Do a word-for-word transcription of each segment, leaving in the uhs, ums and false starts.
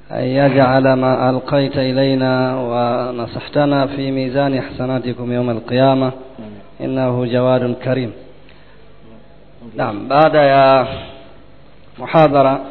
أن يجعل ما ألقيت إلينا ونصحتنا في ميزان حسناتكم يوم القيامة إنه جواد كريم. نعم، بعد يا محاضرة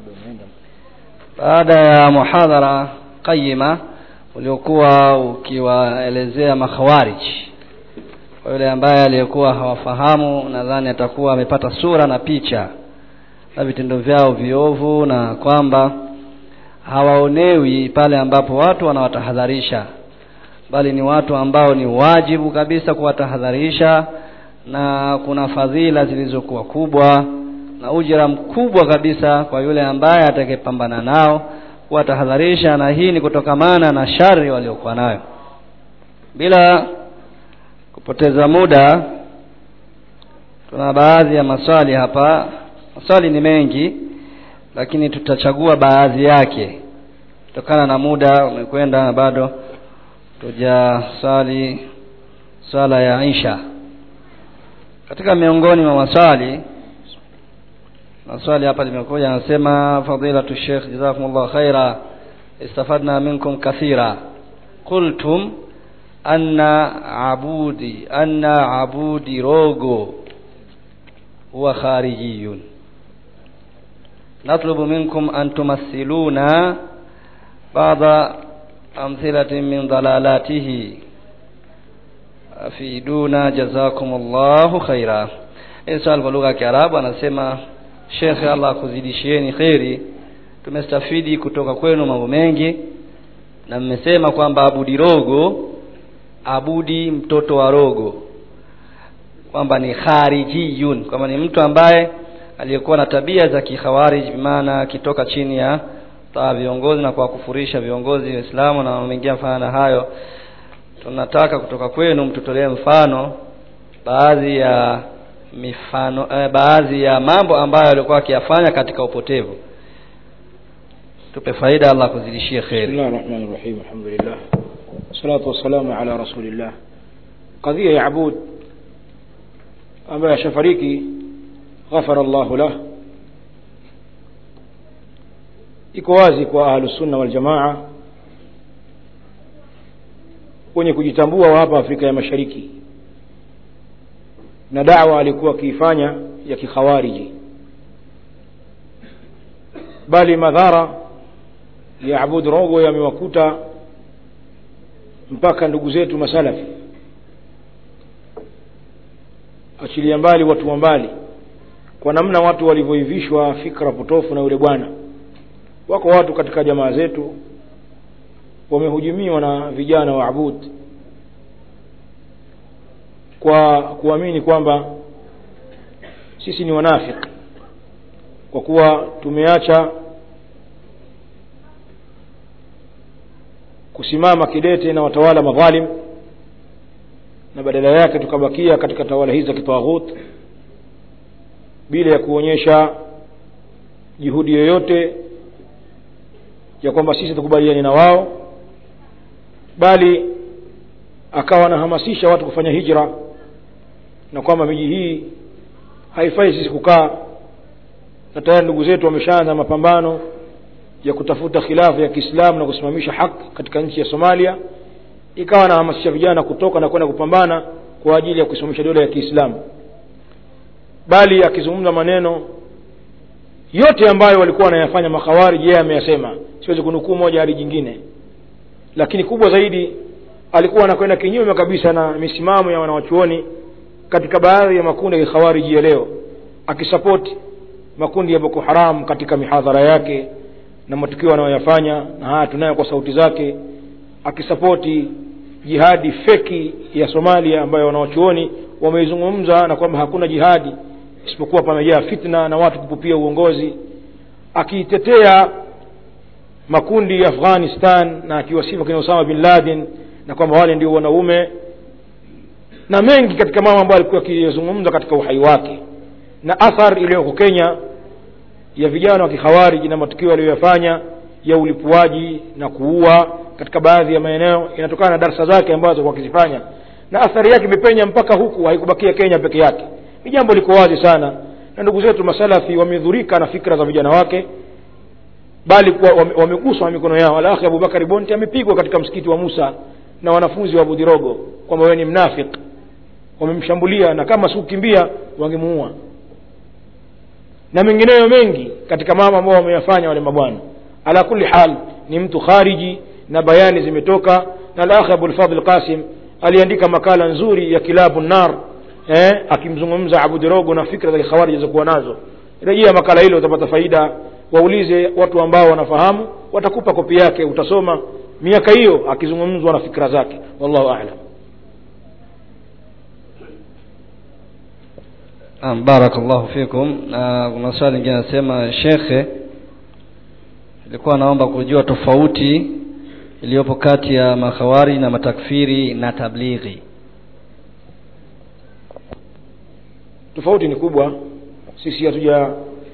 بعد ya muhadhara qayyima uliokuwa ukiwaelezea makhawarij, kwa yule ambaye aliyekuwa hawafahamu, nadhani atakuwa amepata sura na picha na vitendo vyao viovu, na kwamba hawaonewi pale ambapo watu wanawatahadharisha, bali ni watu ambao ni wajibu kabisa kuwatahadharisha, na kuna fadhila zilizokuwa kubwa na ujira mkubwa kabisa kwa yule ambaye atakayepambana nao kuwatahadharisha, na hii ni kutokamana na shari waliokuwa nayo. Bila kupoteza muda, tuna baadhi ya maswali hapa. Maswali ni mengi, lakini tutachagua baadhi yake kutokana na muda umekwenda na bado tujasali swala ya Isha. Katika miongoni mwa maswali maswali hapa limekuja, anasema fadilatu Sheikh jazakumullah khaira, istafadna minkum kathira, qultum anna abudi anna abudi rogo huwa kharijiyun, natlubu minkum an tumathiluna ba'da amthilatin min dalalatihi afiduna jazakumullahu khaira. Inshallah kwa lugha ya Kiarabu anasema, Sheikh, Allah kuzidishieni khairi, tumestafidi kutoka kwenu mambo mengi, na mmesema kwamba abudi rogo, abudi mtoto wa rogo, kwamba ni kharijiyun, kwamba ni mtu ambaye aliyekuwa na tabia za kikhawarij, maana kitoka chini ya taa viongozi na kwa kufurisha viongozi wa Uislamu na mengi mfano hayo. Tunataka kutoka kwenu mtutolee mfano baadhi ya mifano eh, baadhi ya mambo ambayo alikuwa akiyafanya katika upotevu. Tupe faida, Allah kuzidishie khair. Bismillahir rahim, alhamdulillah, salatu wassalamu ala rasulillah. Qadhiya ya abud ambaye shafariki ghafara Allah lah, iko wazi kwa ahlus sunna wal jamaa wenye kujitambua wa hapa Afrika ya Mashariki, na da'wa alikuwa kiifanya ya kikhawariji, bali madhara ya Abud Rogo yamewakuta mpaka ndugu zetu masalafi, achilia mbali watu wa mbali, kwa namna watu walivyoivishwa fikra potofu na yule bwana. Wako watu katika jamaa zetu wamehujumiwa na vijana wa Abud kwa kuamini kwamba sisi ni wanafiki, kwa kuwa tumeacha kusimama kidete na watawala madhalim, na badala yake tukabakia katika tawala hizi za kitawaghut bila ya kuonyesha juhudi yoyote ya kwamba sisi tukubaliani na wao, bali akawa anahamasisha watu kufanya hijra, na kwamba miji hii haifai sisi kukaa, na tayari ndugu zetu wameshaanza mapambano ya kutafuta khilafa ya Kiislamu na kusimamisha haki katika nchi ya Somalia. Ikawa anahamasisha vijana kutoka na kwenda kupambana kwa ajili ya kusimamisha dola ya Kiislamu, bali akizungumza maneno yote ambayo walikuwa wanayafanya makhawarij yeye ameyasema, siwezi kunukuu moja hadi jingine. Lakini kubwa zaidi, alikuwa anakwenda kinyume kabisa na misimamo ya wanawachuoni katika baadhi ya makundi ya khawarij ya leo, akisupport makundi ya Boko Haram katika mihadhara yake na matukio anayoyafanya, na haya tunayo kwa sauti zake, akisupport jihadi feki ya Somalia ambayo wanawachuoni wameizungumza na kwamba hakuna jihadi isipokuwa pamejaa fitna na watu kupupia uongozi, akitetea makundi ya Afghanistan na akiwasifu kina Osama bin Laden na kwamba wale ndio wanaume, na mengi katika mambo ambayo alikuwa akizungumza katika uhai wake. Na athari iliyoko Kenya ya vijana wa kikhawarij na matukio waliyofanya ya ulipuaji na kuua katika baadhi ya maeneo inatokana na darasa zake ambazo kwa kizifanya, na athari yake imepenya mpaka huku, haikubakia Kenya peke yake. Ni jambo liko wazi sana, na ndugu zetu masalafi wamedhurika na fikra za vijana wake, bali kwa wameguswa wame mikono yao. Al-akhi Abu Bakari Bonti amepigwa katika msikiti wa Musa na wanafunzi wa Budirogo kwamba wewe ni mnafiki, wamemshambulia na kama si kukimbia wangemuua, na mengineyo mengi katika mama ambao wameyafanya wale mabwana. Ala kulli hal ni mtu khariji na bayani zimetoka. Na al-akhi Abu al-Fadhl Qasim aliandika makala nzuri ya Kilabu Nar, eh akimzungumza Abu Dirogo na fikra za khawarij zilizokuwa nazo. Rejea makala hilo utapata faida. Waulize watu ambao wanafahamu, watakupa kopi yake, utasoma miaka hiyo akizungumzwa na fikra zake. Wallahu a'lam. Am barakallahu fikum. Na kuna swali lingine nasema, shekhe, nilikuwa naomba kujua tofauti iliyopo kati ya makhawari na matakfiri na tablighi. Tofauti ni kubwa. Sisi hatuja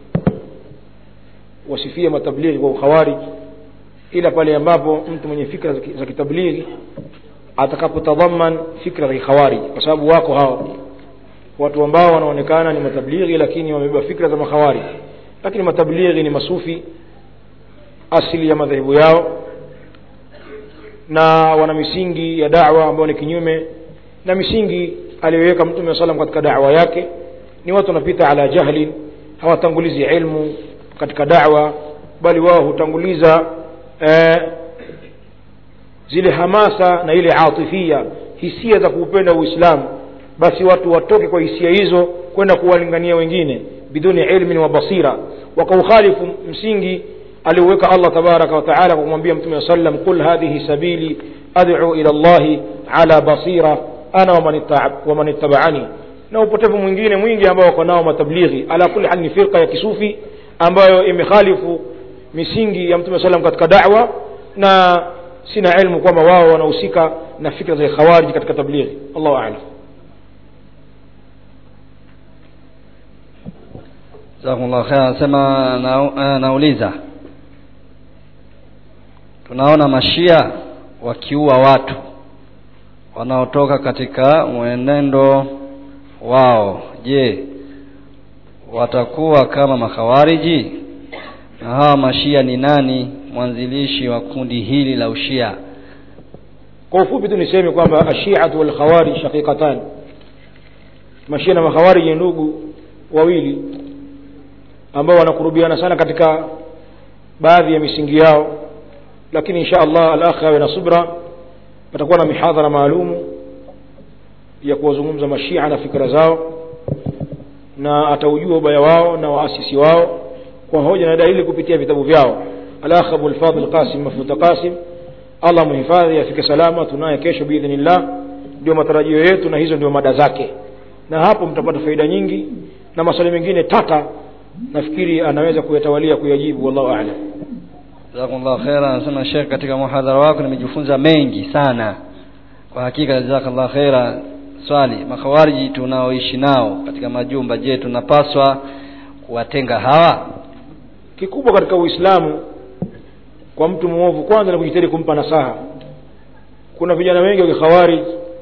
wasifia matablighi kwa ukhawarij ila pale ambapo mtu mwenye fikra za kitablighi atakapotadhaman fikra za khawarij, kwa sababu wako hao watu ambao wanaonekana ni matablighi lakini wamebeba fikra za makhawarij. Lakini matablighi ni masufi asili ya madhehebu yao, na wana misingi ya da'wa ambayo ni kinyume na misingi aliyoweka Mtume sallam katika da'wa yake. Ni watu wanapita ala jahli, hawatangulizi ilmu katika da'wa, bali wao hutanguliza eh, zile hamasa na ile atifia, hisia za kuupenda Uislamu. Basi watu watoke kwa hisia hizo kwenda kuwalingania wengine biduni ilmi wa basira, wakaukhalifu msingi alioweka Allah tabaraka wa taala kwa kumwambia Mtume sallam, qul hadhihi sabili ad'u ila Allah ala basira ana wa man ittaba'ani. Na upotevu mwingine mwingi ambao wako nao matablighi. Ala kulli hal ni firqa ya kisufi ambayo imekhalifu misingi ya Mtume sallam katika da'wa, na sina ilmu kwamba wao wanahusika na fikra za khawarij katika tablighi. Allahu a'lam. Jazakumullahu khairan. Sema na, nauliza, tunaona mashia wakiua watu wanaotoka katika mwenendo wao. Je, watakuwa kama makhawariji? Na hawa mashia ni nani mwanzilishi wa kundi hili la ushia? Kwa ufupi tu niseme kwamba ashiatu wal khawarij shaqiqatan. Mashia na makhawarij ni ndugu wawili ambao wanakurubiana sana katika baadhi ya misingi yao. Lakini insha Allah al-akhi awe na subra, patakuwa na mihadhara maalumu ya kuwazungumza mashia na fikra zao, na ataujua ubaya wao na waasisi wao kwa hoja na dalili kupitia vitabu vyao. Al-akhi Abu al-Fadhl Qasim Mafuta Qasim, Allah muhifadhi afike salama, tunaye kesho biidhnillah. Ndio matarajio yetu na hizo ndio mada zake, na hapo mtapata faida nyingi, na maswali mengine tata nafikiri anaweza kuyatawalia kuyajibu. Wallahu a'lam. Jazakumullahu khairan. Anasema Sheikh, katika muhadhara wako nimejifunza mengi sana kwa hakika, jazakallahu khairan. Swali, makhawariji tunaoishi nao katika majumba, je, tunapaswa kuwatenga hawa? Kikubwa katika Uislamu kwa mtu muovu kwanza ni kujitahidi kumpa nasaha. Kuna vijana wengi wa khawarij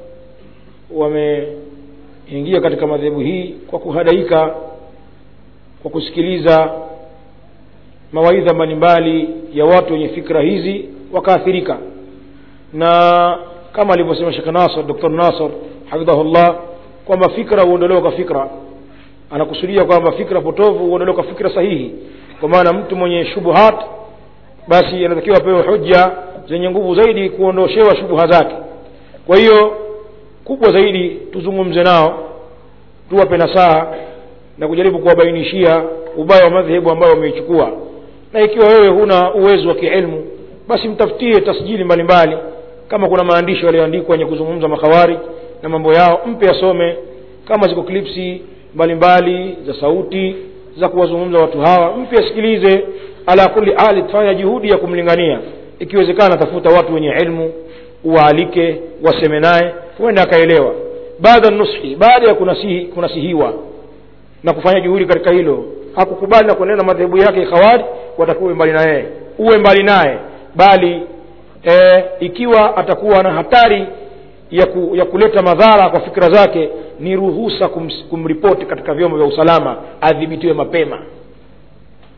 wameingia katika madhehebu hii kwa kuhadaika, kwa kusikiliza mawaidha mbalimbali ya watu wenye fikra hizi wakaathirika. Na kama alivyosema Sheikh Nasr, Dr. Nasr hafidhahullah, kwamba fikra huondolewa kwa fikra, anakusudia kwamba fikra potovu huondolewa kwa fikra sahihi. Kwa maana mtu mwenye shubuhat basi anatakiwa apewe hujja zenye nguvu zaidi kuondoshewa shubuha zake. Kwa hiyo kubwa zaidi tuzungumze nao, tuwape nasaha na kujaribu kuwabainishia ubaya wa madhehebu ambayo wameichukua. Na ikiwa wewe huna uwezo wa kielimu, basi mtafutie tasjili mbalimbali, kama kuna maandishi yaliyoandikwa yenye kuzungumza makhawarij na mambo yao, mpe asome. Kama ziko klipsi mbalimbali za sauti za kuwazungumza watu hawa, mpe asikilize. Ala kulli hali tufanya juhudi ya kumlingania, ikiwezekana tafuta watu wenye ilmu, uwaalike, waseme naye, huenda akaelewa. Baada nushi, baada ya kunasihi kunasihiwa na kufanya juhudi katika hilo, hakukubali na kuendelea na madhehebu yake khawarij, watakuwa mbali naye, uwe mbali naye. Bali e, ikiwa atakuwa na hatari ya, ku, ya kuleta madhara kwa fikra zake, ni ruhusa kum, kumripoti katika vyombo vya usalama, adhibitiwe mapema.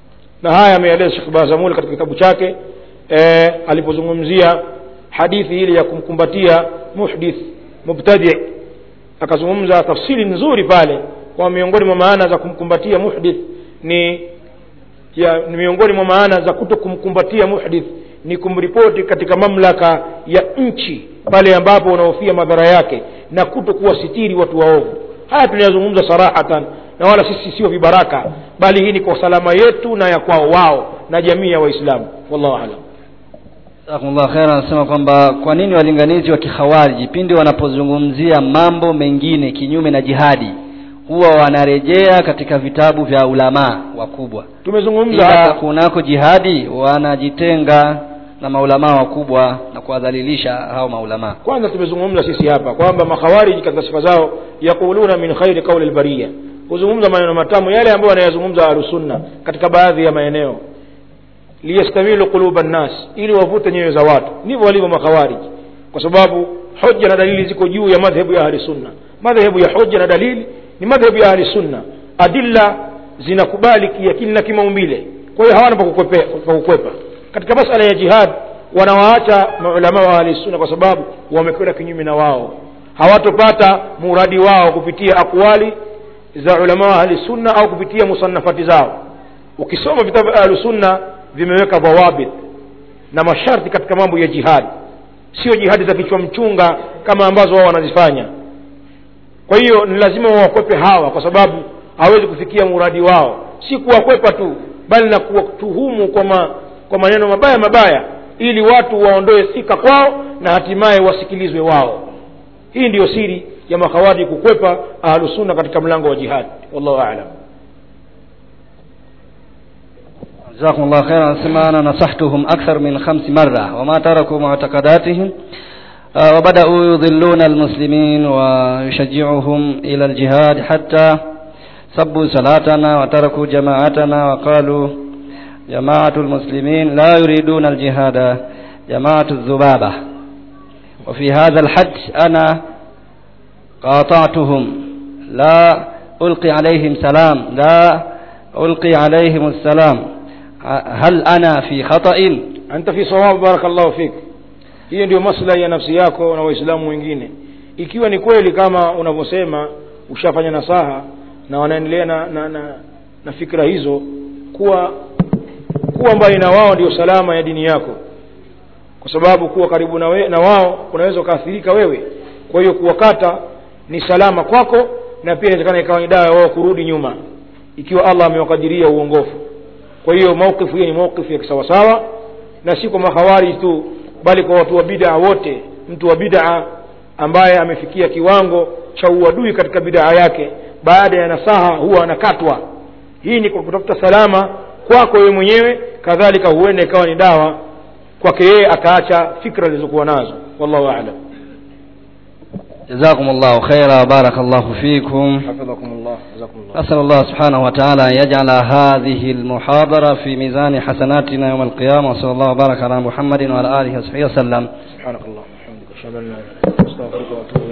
na haya ameeleza Sheikh Bazamul katika kitabu chake e, alipozungumzia hadithi ile ya kumkumbatia muhdith mubtadi', akazungumza tafsiri nzuri pale kwa miongoni mwa maana za kumkumbatia muhdith ni ya ni miongoni mwa maana za kuto kumkumbatia muhdith ni kumripoti katika mamlaka ya nchi pale ambapo unahofia madhara yake na kuto kuwasitiri watu waovu. Haya tunayazungumza sarahatan na wala sisi sio vibaraka, bali hii ni kwa salama yetu na ya kwao wao na jamii ya Waislamu. Wallahu a'lam. Jazakumullahu khairan. Anasema kwamba kwa nini walinganizi wa kikhawariji pindi wanapozungumzia mambo mengine kinyume na jihadi huwa wanarejea katika vitabu vya ulama wakubwa? Tumezungumza kunako jihadi wanajitenga na maulama wakubwa na kuadhalilisha hao maulama. Kwanza tumezungumza sisi hapa kwamba makhawariji katika sifa zao yaquluna min khairi qawli al-bariyah, kuzungumza maneno matamu yale ambayo wanayazungumza Ahlus-Sunnah katika baadhi ya maeneo, liyastamilu quluban nas, ili wavute nyoyo za watu. Ndivyo walivyo makhawariji, kwa sababu hoja na dalili ziko juu ya madhhabu ya Ahlus-Sunnah. Madhhabu ya hoja na dalili ni madhhabu ya Ahlus-Sunnah. Adilla zinakubali kiakili na kimaumbile, kwa hiyo hawana pa kukwepa. Katika masala ya jihad wanawaacha maulama wa Ahlus-Sunnah kwa sababu wamekwenda kinyume na wao, hawatopata muradi wao kupitia akwali za ulama wa Ahlus-Sunnah au kupitia musannafati zao. Ukisoma vitabu vya Ahlus-Sunnah vimeweka dhawabit na masharti katika mambo ya jihad, sio jihadi za kichwa mchunga kama ambazo wao wanazifanya. Kwa hiyo ni lazima wakwepe hawa, kwa sababu hawezi kufikia muradi wao, si kuwakwepa tu bali na kuwatuhumu kwa ma, kwa maneno mabaya mabaya ili watu waondoe thika kwao na hatimaye wasikilizwe wao. Hii ndiyo siri ya makhawariji kukwepa Ahlus-Sunnah katika mlango wa jihad. Wallahu a'lam. Jazakumullahu khairan. Semana nasahtuhum akthar min khams marra wama taraku mu'taqadatihim wa bada'u yudhilluna almuslimin wa yushajji'uhum ila aljihad hatta sabbu salatana wa taraku jama'atana wa qalu jama'atul muslimin la yuriduna aljihad jama'atu dhubaba. wa fi hadha alhajj ana قاطعتهم لا ألقي عليهم سلام لا ألقي عليهم السلام. هل أنا في خطأ؟ أنت في صواب بارك الله فيك. hiyo ndio maslahi ya nafsi yako na waislamu wengine. Ikiwa ni kweli kama unavyosema ushafanya nasaha na wanaendelea na, na, na, na fikra hizo, kuwa kuwa mbali na wao ndio salama ya dini yako, kwa sababu kuwa karibu na, we, na wao unaweza kaathirika wewe. Kwa hiyo kuwakata ni salama kwako, na pia inawezekana ikawa ni dawa wao kurudi nyuma ikiwa Allah amewakadiria uongofu. Kwa hiyo maukifu hii ni maukifu ya sawa sawa, na si kwa mahawari tu bali kwa watu wa bid'a wote. Mtu wa bid'a ambaye amefikia kiwango cha uadui katika bid'a yake, baada ya nasaha huwa anakatwa. Hii ni kwa kutafuta salama kwako wewe mwenyewe, kadhalika huenda ikawa ni dawa kwake yeye akaacha fikra zilizokuwa nazo. Wallahu a'lam. جزاكم الله خيرا بارك الله فيكم حفظكم الله جزاكم الله. أسأل الله سبحانه وتعالى أن يجعل هذه المحاضرة في ميزان حسناتنا يوم القيامة. وصلى الله وبارك على محمد وعلى آله وصحبه وسلم. سبحانك اللهم وبحمدك أشهد أن لا إله إلا أنت أستغفرك وأتوب